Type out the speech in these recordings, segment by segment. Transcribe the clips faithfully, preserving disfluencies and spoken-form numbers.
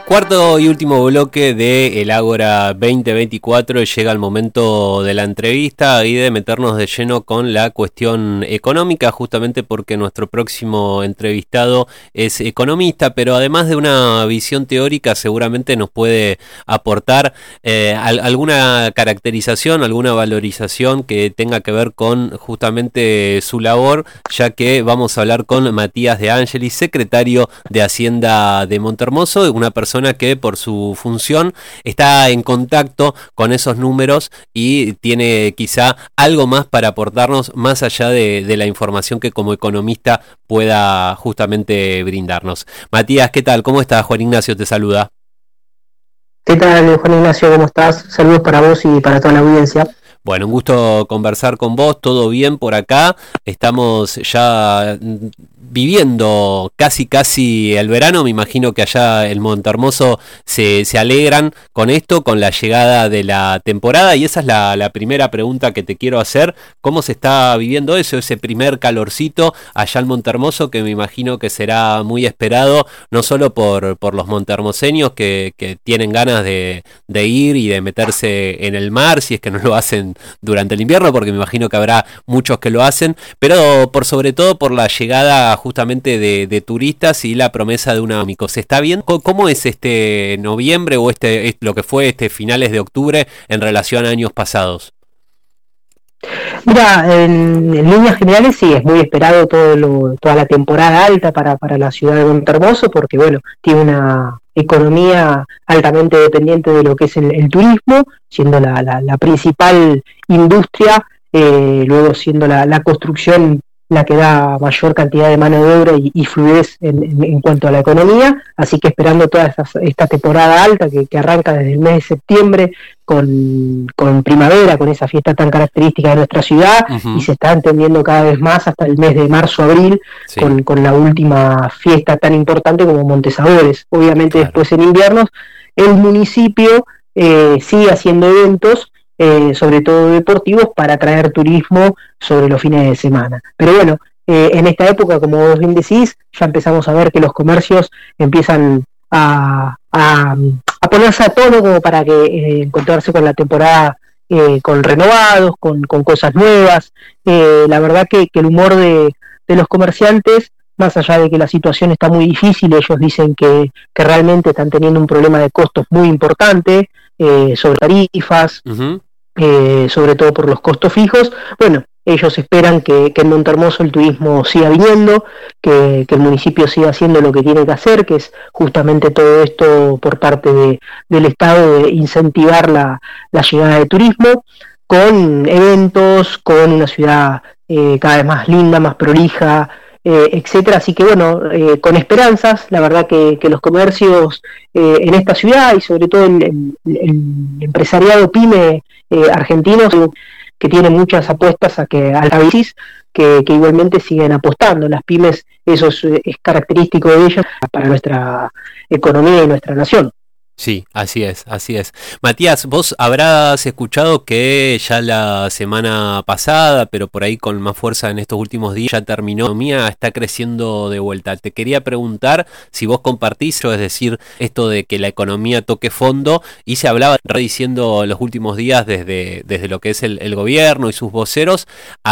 Cuarto y último bloque de El Ágora veinte veinticuatro. Llega el momento de la entrevista y de meternos de lleno con la cuestión económica, justamente porque nuestro próximo entrevistado es economista, pero además de una visión teórica seguramente nos puede aportar eh, al, alguna caracterización, alguna valorización que tenga que ver con justamente su labor, ya que vamos a hablar con Matías De Angelis, secretario de Hacienda de Montermoso, una persona que por su función está en contacto con esos números y tiene quizá algo más para aportarnos más allá de, de la información que como economista pueda justamente brindarnos. Matías, ¿qué tal? ¿Cómo estás? Juan Ignacio te saluda. ¿Qué tal, Juan Ignacio? ¿Cómo estás? Saludos para vos y para toda la audiencia. Bueno, un gusto conversar con vos, todo bien por acá, estamos ya viviendo casi casi el verano, me imagino que allá en Montermoso se, se alegran con esto, con la llegada de la temporada, y esa es la, la primera pregunta que te quiero hacer. ¿Cómo se está viviendo eso, ese primer calorcito allá en Montermoso, que me imagino que será muy esperado, no solo por, por los montermoseños que, que tienen ganas de, de ir y de meterse en el mar, si es que no lo hacen durante el invierno, porque me imagino que habrá muchos que lo hacen, pero por sobre todo por la llegada justamente de, de turistas y la promesa de un amigo. ¿Se está viendo cómo es este noviembre o este lo que fue este finales de octubre en relación a años pasados? Mira, en, en líneas generales sí, es muy esperado todo lo, toda la temporada alta para, para la ciudad de Montermoso, porque bueno, tiene una economía altamente dependiente de lo que es el, el turismo, siendo la, la, la principal industria, eh, luego siendo la, la construcción la que da mayor cantidad de mano de obra y, y fluidez en, en, en cuanto a la economía, así que esperando toda esta, esta temporada alta que, que arranca desde el mes de septiembre con, con primavera, con esa fiesta tan característica de nuestra ciudad, uh-huh. y se está entendiendo cada vez más hasta el mes de marzo-abril, sí. con, con la última fiesta tan importante como Montesabores. Obviamente claro. Después en inviernos el municipio eh, sigue haciendo eventos, Eh, sobre todo deportivos, para atraer turismo sobre los fines de semana. Pero bueno, eh, en esta época, como vos bien decís, ya empezamos a ver que los comercios empiezan a, a, a ponerse a tono como para que eh, encontrarse con la temporada eh, con renovados, con, con cosas nuevas. Eh, la verdad que, que el humor de, de los comerciantes, más allá de que la situación está muy difícil, ellos dicen que, que realmente están teniendo un problema de costos muy importante, eh, sobre tarifas, uh-huh. Eh, sobre todo por los costos fijos. Bueno, ellos esperan que, que en Montermoso el turismo siga viniendo, que, que el municipio siga haciendo lo que tiene que hacer, que es justamente todo esto por parte de, del Estado, de incentivar la, la llegada de turismo, con eventos, con una ciudad eh, cada vez más linda, más prolija, eh, etcétera. Así que bueno, eh, con esperanzas, la verdad que, que los comercios eh, en esta ciudad y sobre todo el, el, el empresariado pyme Eh, argentinos, que tienen muchas apuestas a que al análisis, que, que igualmente siguen apostando. Las pymes, eso es, es característico de ellas para nuestra economía y nuestra nación. Sí, así es, así es. Matías, vos habrás escuchado que ya la semana pasada, pero por ahí con más fuerza en estos últimos días, ya terminó, la economía está creciendo de vuelta. Te quería preguntar si vos compartís, es decir, esto de que la economía toque fondo, y se hablaba diciendo los últimos días desde, desde lo que es el, el gobierno y sus voceros,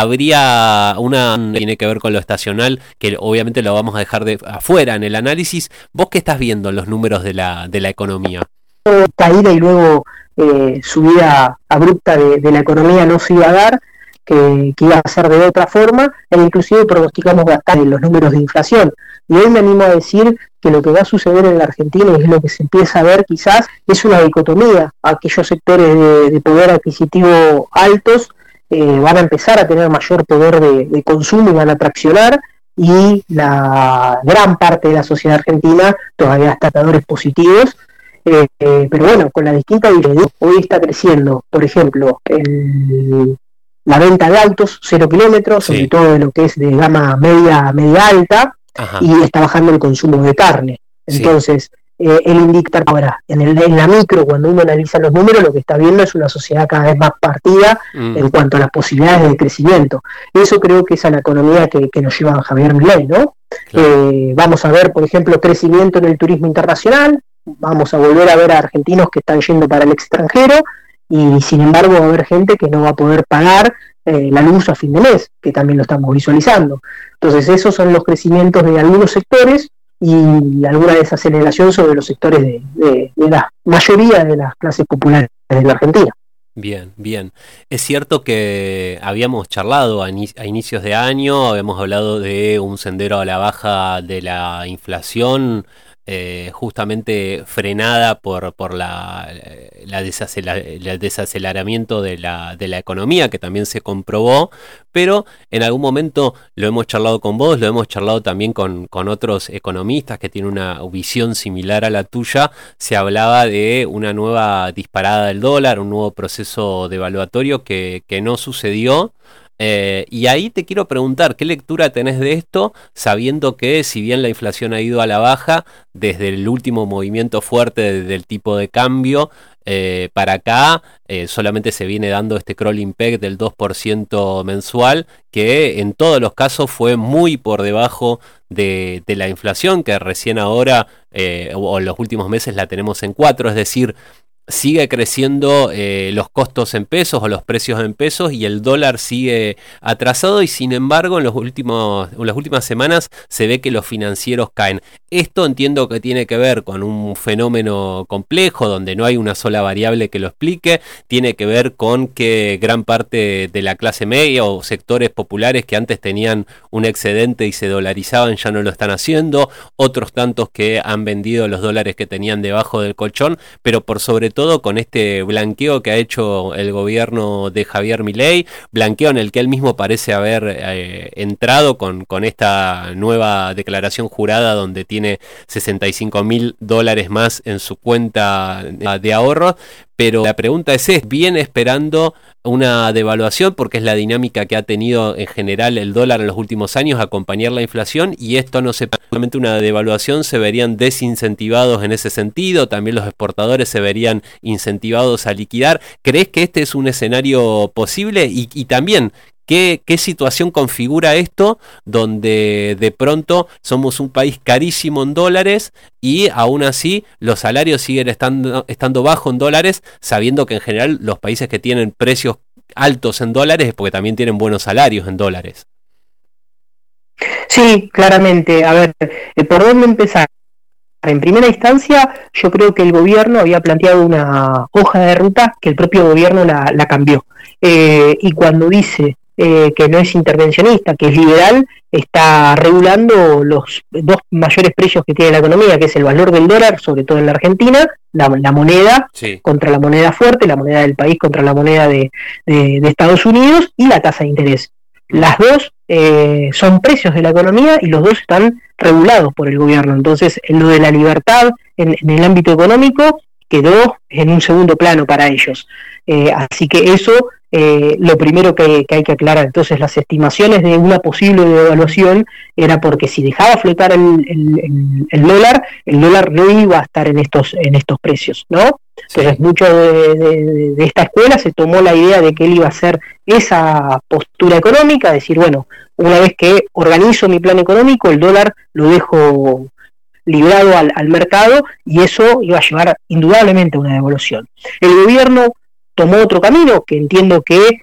habría una que tiene que ver con lo estacional, que obviamente lo vamos a dejar de afuera en el análisis. ¿Vos qué estás viendo en los números de la, de la economía? Caída y luego eh, subida abrupta de, de la economía no se iba a dar, que, que iba a ser de otra forma, e inclusive pronosticamos bastante los números de inflación. Y hoy me animo a decir que lo que va a suceder en la Argentina, y es lo que se empieza a ver quizás, es una dicotomía. Aquellos sectores de, de poder adquisitivo altos eh, van a empezar a tener mayor poder de, de consumo y van a traccionar, y la gran parte de la sociedad argentina todavía está en valores positivos. Eh, eh, pero bueno, con la distinta dirección, hoy está creciendo, por ejemplo, el, la venta de autos cero kilómetros, sí. sobre todo de lo que es de gama media, media alta, Ajá. y está bajando el consumo de carne. Entonces, sí. eh, el indicar ahora, en, el, en la micro, cuando uno analiza los números, lo que está viendo es una sociedad cada vez más partida mm. en cuanto a las posibilidades de crecimiento. Eso creo que es a la economía que, que nos lleva Javier Milei, ¿no? Claro. Eh, vamos a ver, por ejemplo, crecimiento en el turismo internacional. vamos a volver a ver a argentinos que están yendo para el extranjero, y sin embargo va a haber gente que no va a poder pagar eh, la luz a fin de mes, que también lo estamos visualizando. Entonces esos son los crecimientos de algunos sectores y alguna desaceleración sobre los sectores de, de, de la mayoría de las clases populares de la Argentina. Bien, bien. Es cierto que habíamos charlado a, in- a inicios de año, habíamos hablado de un sendero a la baja de la inflación, eh, justamente frenada por, por la, la desacela- el desaceleramiento de la, de la economía, que también se comprobó, pero en algún momento lo hemos charlado con vos, lo hemos charlado también con, con otros economistas que tienen una visión similar a la tuya. Se hablaba de una nueva disparada del dólar, un nuevo proceso devaluatorio que, que no sucedió. Eh, y ahí te quiero preguntar, ¿qué lectura tenés de esto, sabiendo que si bien la inflación ha ido a la baja, desde el último movimiento fuerte de- del tipo de cambio eh, para acá, eh, solamente se viene dando este crawling peg del dos por ciento mensual, que en todos los casos fue muy por debajo de, de la inflación, que recién ahora eh, o, o en los últimos meses la tenemos en cuatro, es decir, sigue creciendo eh, los costos en pesos o los precios en pesos y el dólar sigue atrasado, y sin embargo en los últimos, en las últimas semanas se ve que los financieros caen. Esto entiendo que tiene que ver con un fenómeno complejo donde no hay una sola variable que lo explique, tiene que ver con que gran parte de la clase media o sectores populares que antes tenían un excedente y se dolarizaban ya no lo están haciendo, otros tantos que han vendido los dólares que tenían debajo del colchón, pero por sobre todo con este blanqueo que ha hecho el gobierno de Javier Milei, blanqueo en el que él mismo parece haber eh, entrado con, con esta nueva declaración jurada donde tiene sesenta y cinco mil dólares más en su cuenta de ahorros. Pero la pregunta es, ¿es ¿viene esperando una devaluación? Porque es la dinámica que ha tenido en general el dólar en los últimos años, acompañar la inflación, y esto no se solamente una devaluación, se verían desincentivados en ese sentido, también los exportadores se verían incentivados a liquidar. ¿Crees que este es un escenario posible? Y, y también, ¿Qué, ¿qué situación configura esto donde de pronto somos un país carísimo en dólares y aún así los salarios siguen estando, estando bajos en dólares, sabiendo que en general los países que tienen precios altos en dólares es porque también tienen buenos salarios en dólares? Sí, claramente. A ver, eh, ¿por dónde empezar? En primera instancia, yo creo que el gobierno había planteado una hoja de ruta que el propio gobierno la, la cambió. Eh, y cuando dice eh, que no es intervencionista, que es liberal, está regulando los dos mayores precios que tiene la economía, que es el valor del dólar, sobre todo en la Argentina, la, la moneda Sí. contra la moneda fuerte, la moneda del país contra la moneda de, de, de Estados Unidos, y la tasa de interés. Las dos eh, son precios de la economía y los dos están regulados por el gobierno. Entonces, en lo de la libertad en, en el ámbito económico quedó en un segundo plano para ellos. Eh, así que eso, eh, lo primero que, que hay que aclarar. Entonces, las estimaciones de una posible devaluación era porque si dejaba flotar el, el, el, el dólar, el dólar no iba a estar en estos, en estos precios, ¿no? Entonces, sí. mucho de, de, de esta escuela se tomó la idea de que él iba a hacer esa postura económica, decir, bueno, una vez que organizo mi plan económico, el dólar lo dejo librado al, al mercado, y eso iba a llevar indudablemente a una devaluación. El gobierno tomó otro camino, que entiendo que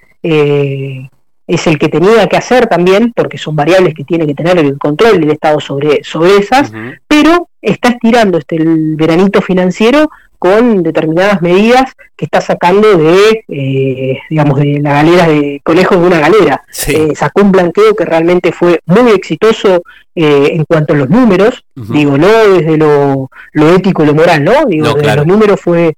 eh, es el que tenía que hacer también, porque son variables que tiene que tener el control del Estado sobre, sobre esas, uh-huh. pero está estirando este el veranito financiero con determinadas medidas que está sacando de, eh, digamos, de la galera de conejos de una galera. Sí. Eh, sacó un blanqueo que realmente fue muy exitoso eh, en cuanto a los números, uh-huh. digo, no desde lo, lo ético y lo moral, ¿no? Digo, no, desde claro. los números fue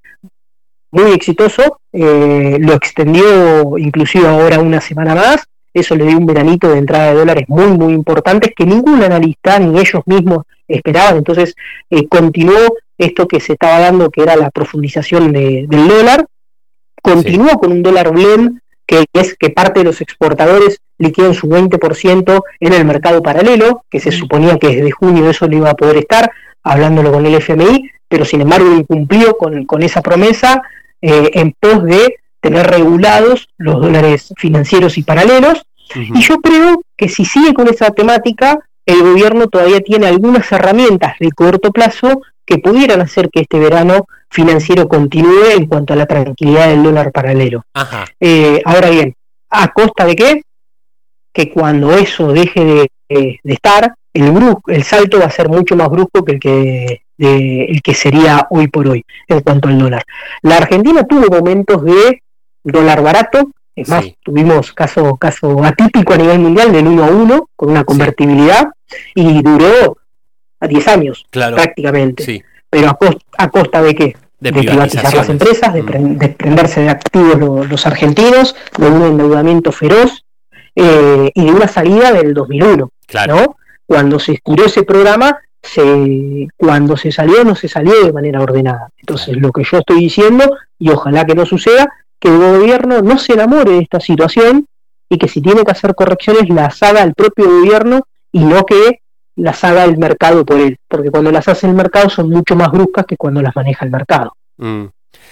muy exitoso, eh, lo extendió inclusive ahora una semana más, eso le dio un veranito de entrada de dólares muy, muy importantes que ningún analista ni ellos mismos esperaban. Entonces eh, continuó esto que se estaba dando, que era la profundización de, del dólar, continuó sí. con un dólar blend, que es que parte de los exportadores liquidan su veinte por ciento en el mercado paralelo, que se suponía que desde junio eso no iba a poder estar, hablándolo con el F M I, pero sin embargo incumplió con, con esa promesa eh, en pos de tener regulados los dólares financieros y paralelos, uh-huh. y yo creo que si sigue con esa temática, el gobierno todavía tiene algunas herramientas de corto plazo que pudieran hacer que este verano financiero continúe en cuanto a la tranquilidad del dólar paralelo. Ajá. Eh, ahora bien, ¿a costa de qué? Que cuando eso deje de, de, de estar, el brusco, el salto va a ser mucho más brusco que el que de, el que sería hoy por hoy en cuanto al dólar. La Argentina tuvo momentos de dólar barato, es más, sí. tuvimos caso caso atípico a nivel mundial del uno a uno, con una convertibilidad, sí. y duró a diez años, claro. prácticamente. Sí. Pero a costa, ¿a costa de qué? De, de privatizar las empresas, de mm. desprenderse de activos los, los argentinos, de un endeudamiento feroz, eh, y de una salida del dos mil uno, claro. ¿no? Cuando se estiró ese programa, se, cuando se salió, no se salió de manera ordenada. Entonces, claro. lo que yo estoy diciendo, y ojalá que no suceda, que el gobierno no se enamore de esta situación y que si tiene que hacer correcciones las haga el propio gobierno y no que las haga el mercado por él, porque cuando las hace el mercado son mucho más bruscas que cuando las maneja el mercado. Mm.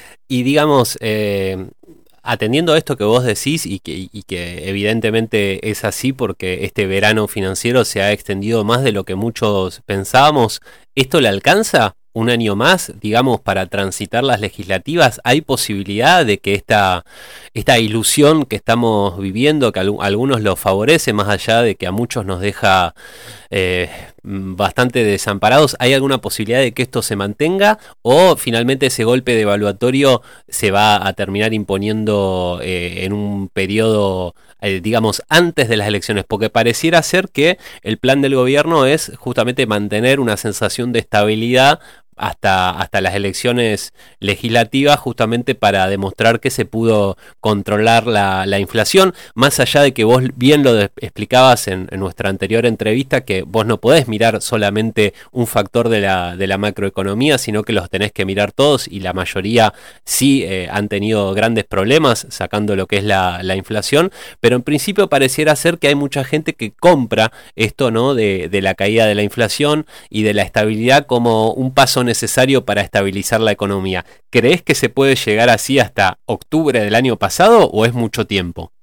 Y digamos, eh, atendiendo a esto que vos decís y que, y que evidentemente es así porque este verano financiero se ha extendido más de lo que muchos pensábamos, ¿esto le alcanza un año más, digamos, para transitar las legislativas? ¿Hay posibilidad de que esta, esta ilusión que estamos viviendo, que a algunos lo favorece, más allá de que a muchos nos deja eh, bastante desamparados, ¿hay alguna posibilidad de que esto se mantenga o finalmente ese golpe devaluatorio se va a terminar imponiendo eh, en un periodo, eh, digamos, antes de las elecciones? Porque pareciera ser que el plan del gobierno es justamente mantener una sensación de estabilidad hasta hasta las elecciones legislativas, justamente para demostrar que se pudo controlar la, la inflación, más allá de que vos bien lo de, explicabas en, en nuestra anterior entrevista, que vos no podés mirar solamente un factor de la, de la macroeconomía, sino que los tenés que mirar todos, y la mayoría sí eh, han tenido grandes problemas sacando lo que es la, la inflación, pero en principio pareciera ser que hay mucha gente que compra esto, ¿no?, de, de la caída de la inflación y de la estabilidad como un paso necesario para estabilizar la economía. ¿Crees que se puede llegar así hasta octubre del año pasado o es mucho tiempo?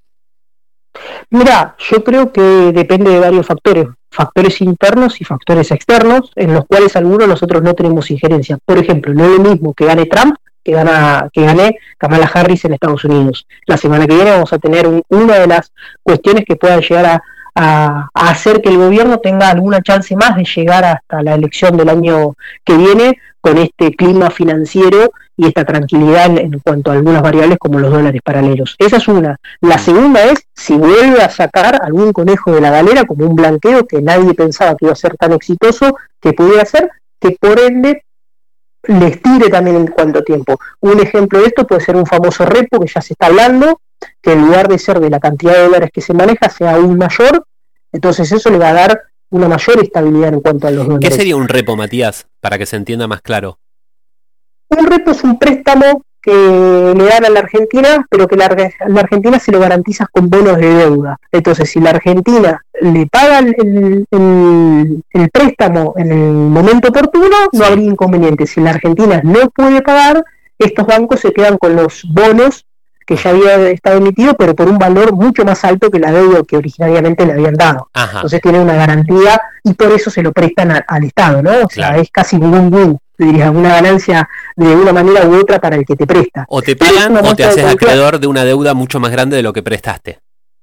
Mira, yo creo que depende de varios factores, factores internos y factores externos, en los cuales algunos nosotros no tenemos injerencia. Por ejemplo, no es lo mismo que gane Trump que gana que gane Kamala Harris en Estados Unidos. La semana que viene vamos a tener un, una de las cuestiones que puedan llegar a A, a hacer que el gobierno tenga alguna chance más de llegar hasta la elección del año que viene con este clima financiero y esta tranquilidad en, en cuanto a algunas variables como los dólares paralelos. Esa es una. La segunda es si vuelve a sacar algún conejo de la galera como un blanqueo que nadie pensaba que iba a ser tan exitoso, que pudiera ser, que por ende les tire también en cuánto tiempo. Un ejemplo de esto puede ser un famoso repo que ya se está hablando, que en lugar de ser de la cantidad de dólares que se maneja sea aún mayor, entonces eso le va a dar una mayor estabilidad en cuanto a los dólares. ¿Qué sería un repo, Matías, para que se entienda más claro? Un repo es un préstamo que le dan a la Argentina, pero que la, la Argentina se lo garantiza con bonos de deuda. Entonces, si la Argentina le paga el, el, el préstamo en el momento oportuno, sí. no habría inconveniente. Si la Argentina no puede pagar, estos bancos se quedan con los bonos que ya había estado emitido, pero por un valor mucho más alto que la deuda que originariamente le habían dado. Ajá. Entonces tiene una garantía y por eso se lo prestan a, al Estado, ¿no? O sea, claro. es casi un win-win, diría, una ganancia de una manera u otra para el que te presta. O te pagan o te haces acreedor de una deuda mucho más grande de lo que prestaste.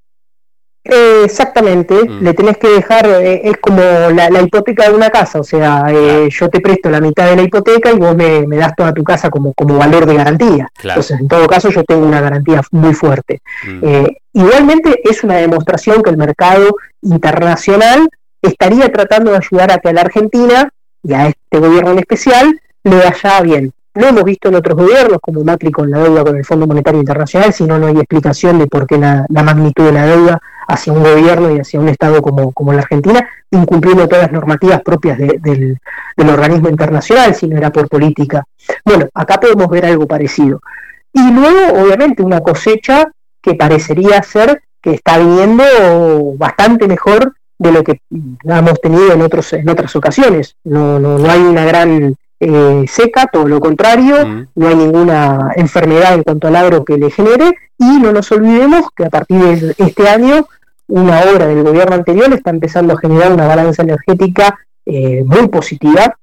Eh, exactamente, mm. le tenés que dejar, eh, es como la, la hipoteca de una casa, o sea, eh, claro. yo te presto la mitad de la hipoteca y vos me, me das toda tu casa como, como valor de garantía. Claro. Entonces, en todo caso, yo tengo una garantía muy fuerte. Mm. Eh, igualmente, es una demostración que el mercado internacional estaría tratando de ayudar a que a la Argentina y a este gobierno en especial le vaya bien. Lo hemos visto en otros gobiernos, como Macri con la deuda con el Fondo Monetario Internacional, si no, no hay explicación de por qué la, la magnitud de la deuda hacia un gobierno y hacia un Estado como, como la Argentina, incumpliendo todas las normativas propias de, del, del organismo internacional, si no era por política. Bueno, acá podemos ver algo parecido. Y luego, obviamente, una cosecha que parecería ser que está viniendo bastante mejor de lo que hemos tenido en otros en otras ocasiones. No, no, no hay una gran... Eh, seca, todo lo contrario, mm. no hay ninguna enfermedad en cuanto al agro que le genere, y no nos olvidemos que a partir de este año, una obra del gobierno anterior está empezando a generar una balanza energética eh, muy positiva,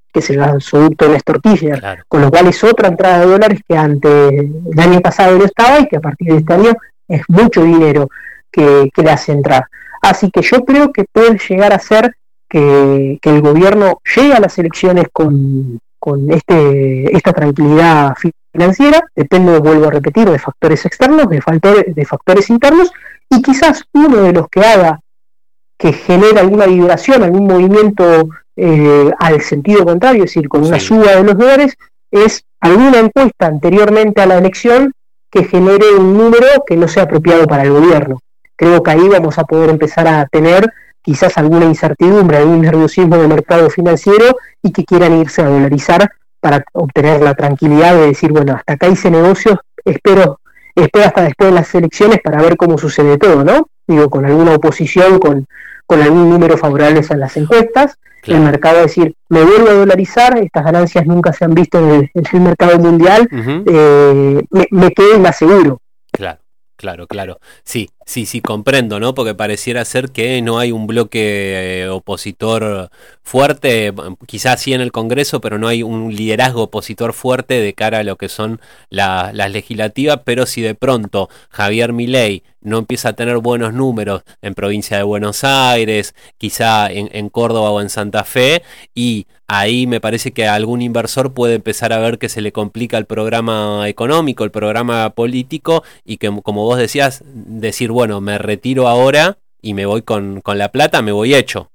que es el gasoducto Néstor Kirchner, claro. Con lo cual es otra entrada de dólares que antes el año pasado no estaba y que a partir de este año es mucho dinero que, que le hace entrar. Así que yo creo que puede llegar a ser que, que el gobierno llegue a las elecciones con, con este esta tranquilidad financiera, depende, vuelvo a repetir, de factores externos, de factores, de factores internos, y quizás uno de los que haga que genere alguna vibración, algún movimiento eh, al sentido contrario, es decir, con una sí. suba de los dólares, es alguna encuesta anteriormente a la elección que genere un número que no sea apropiado para el gobierno. Creo que ahí vamos a poder empezar a tener quizás alguna incertidumbre, algún nerviosismo del mercado financiero y que quieran irse a dolarizar para obtener la tranquilidad de decir, bueno, hasta acá hice negocios, espero, espero hasta después de las elecciones para ver cómo sucede todo, ¿no? Digo, con alguna oposición, con, con algún número favorable a las encuestas, claro. El mercado va a decir, me vuelvo a dolarizar, estas ganancias nunca se han visto en el, en el mercado mundial, uh-huh. eh, me, me quedo más seguro. Claro. Claro, claro. Sí, sí, sí, comprendo, ¿no? Porque pareciera ser que no hay un bloque eh, opositor fuerte, quizás sí en el Congreso, pero no hay un liderazgo opositor fuerte de cara a lo que son la, las legislativas, pero si de pronto Javier Milei no empieza a tener buenos números en provincia de Buenos Aires, quizá en, en Córdoba o en Santa Fe, y ahí me parece que algún inversor puede empezar a ver que se le complica el programa económico, el programa político, y que, como vos decías, decir, bueno, me retiro ahora y me voy con, con la plata, me voy hecho.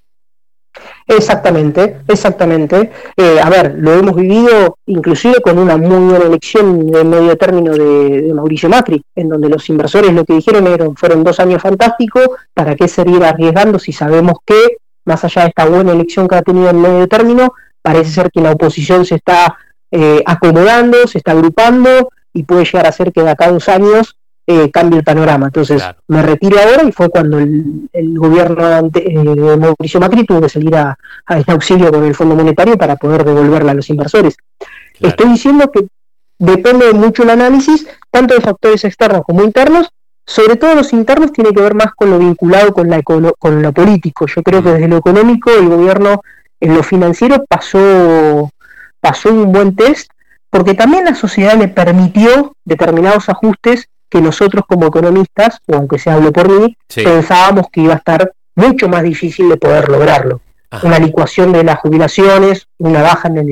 Exactamente, exactamente. Eh, a ver, lo hemos vivido inclusive con una muy buena elección de medio término de, de Mauricio Macri, en donde los inversores lo que dijeron eran, fueron dos años fantásticos, ¿para qué seguir arriesgando si sabemos que, más allá de esta buena elección que ha tenido en medio término, parece ser que la oposición se está eh, acomodando, se está agrupando y puede llegar a ser que de acá a dos años Eh, cambie el panorama? Entonces claro. Me retiro ahora, y fue cuando el, el gobierno ante, eh, de Mauricio Macri tuvo que salir a, a este auxilio con el Fondo Monetario para poder devolverla a los inversores. Claro. Estoy diciendo que depende mucho el análisis, tanto de factores externos como internos. Sobre todo los internos tiene que ver más con lo vinculado con, la econo- con lo político. Yo creo mm. que desde lo económico el gobierno en lo financiero pasó, pasó un buen test, porque también la sociedad le permitió determinados ajustes que nosotros como economistas, o aunque se hable por mí, sí. pensábamos que iba a estar mucho más difícil de poder lograrlo. Ajá. Una licuación de las jubilaciones, una baja en, el,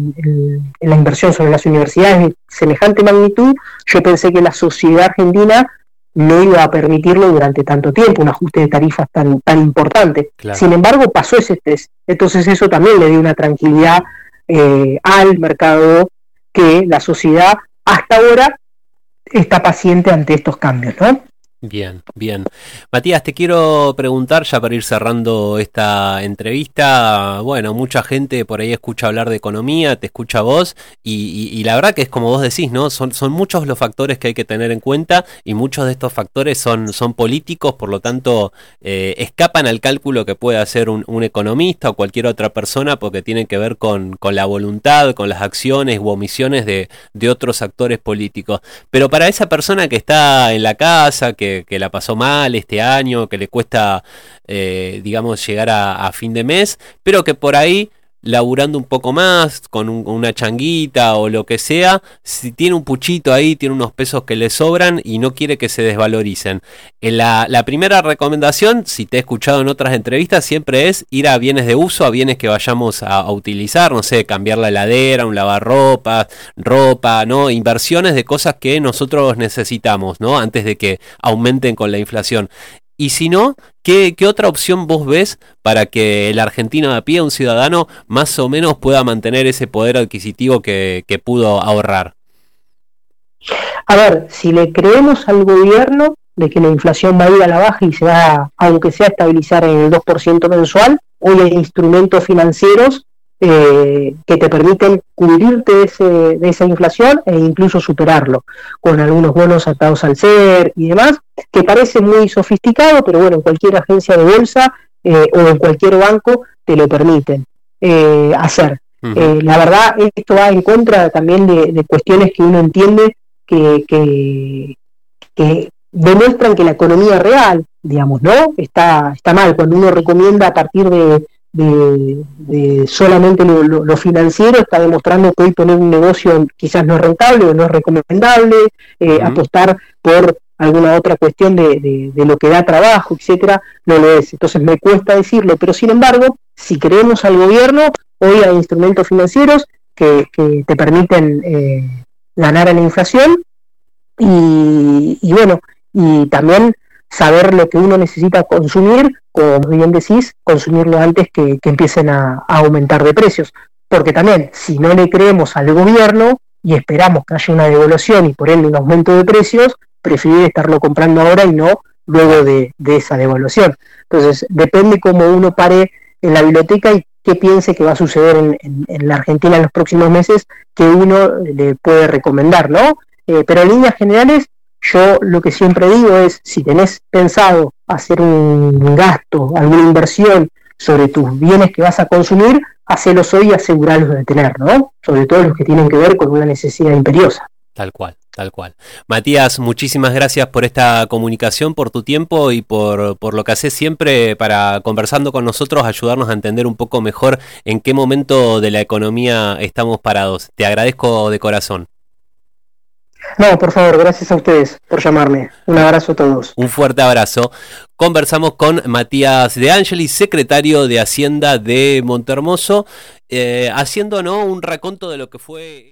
en, en la inversión sobre las universidades de semejante magnitud, yo pensé que la sociedad argentina no iba a permitirlo durante tanto tiempo, un ajuste de tarifas tan, tan importante. Claro. Sin embargo, pasó ese test. Entonces eso también le dio una tranquilidad eh, al mercado, que la sociedad hasta ahora está paciente ante estos cambios, ¿no? Bien, bien. Matías, te quiero preguntar, ya para ir cerrando esta entrevista, bueno, mucha gente por ahí escucha hablar de economía, te escucha a vos, y, y, y la verdad que es como vos decís, ¿no? Son, son muchos los factores que hay que tener en cuenta, y muchos de estos factores son, son políticos, por lo tanto, eh, escapan al cálculo que puede hacer un, un economista o cualquier otra persona, porque tienen que ver con, con la voluntad, con las acciones u omisiones de, de otros actores políticos. Pero para esa persona que está en la casa, que que la pasó mal este año, que le cuesta, eh, digamos, llegar a, a fin de mes, pero que por ahí, laburando un poco más, con un, una changuita o lo que sea, si tiene un puchito ahí, tiene unos pesos que le sobran y no quiere que se desvaloricen. En la, la primera recomendación, si te he escuchado en otras entrevistas, siempre es ir a bienes de uso, a bienes que vayamos a, a utilizar, no sé, cambiar la heladera, un lavarropas, ropa, ¿no? Inversiones de cosas que nosotros necesitamos, ¿no? Antes de que aumenten con la inflación. Y si no, ¿qué, ¿qué otra opción vos ves para que el argentino de a pie, un ciudadano, más o menos pueda mantener ese poder adquisitivo que, que pudo ahorrar? A ver, si le creemos al gobierno de que la inflación va a ir a la baja y se va, aunque sea, a estabilizar en el dos por ciento mensual, hoy hay instrumentos financieros eh, que te permiten cubrirte de, ese, de esa inflación e incluso superarlo, con algunos bonos atados al C E R y demás, que parece muy sofisticado, pero bueno, en cualquier agencia de bolsa eh, o en cualquier banco te lo permiten eh, hacer. Uh-huh. Eh, la verdad, esto va en contra también de, de cuestiones que uno entiende que, que, que demuestran que la economía real, digamos, ¿no? Está, está mal. Cuando uno recomienda a partir de, de, de solamente lo, lo, lo financiero está demostrando que hoy poner un negocio quizás no es rentable o no es recomendable, eh, uh-huh. apostar por alguna otra cuestión de, de, de lo que da trabajo, etcétera, no lo es. Entonces me cuesta decirlo, pero sin embargo, si creemos al gobierno, hoy hay instrumentos financieros que, que te permiten eh, ganar en la inflación y, y bueno, y también saber lo que uno necesita consumir, como bien decís, consumirlo antes que, que empiecen a, a aumentar de precios. Porque también, si no le creemos al gobierno y esperamos que haya una devaluación y por ende un aumento de precios, preferir estarlo comprando ahora y no luego de, de esa devaluación. Entonces, depende cómo uno pare en la biblioteca y qué piense que va a suceder en, en, en la Argentina en los próximos meses, que uno le puede recomendar, ¿no? Eh, pero en líneas generales, yo lo que siempre digo es, si tenés pensado hacer un gasto, alguna inversión sobre tus bienes que vas a consumir, hacelos hoy y asegurarlos de tener, ¿no? Sobre todo los que tienen que ver con una necesidad imperiosa. Tal cual, tal cual. Matías, muchísimas gracias por esta comunicación, por tu tiempo y por, por lo que haces siempre para, conversando con nosotros, ayudarnos a entender un poco mejor en qué momento de la economía estamos parados. Te agradezco de corazón. No, por favor, gracias a ustedes por llamarme. Un abrazo a todos. Un fuerte abrazo. Conversamos con Matías De Angelis, secretario de Hacienda de Montehermoso, eh, haciendo, ¿no?, un raconto de lo que fue...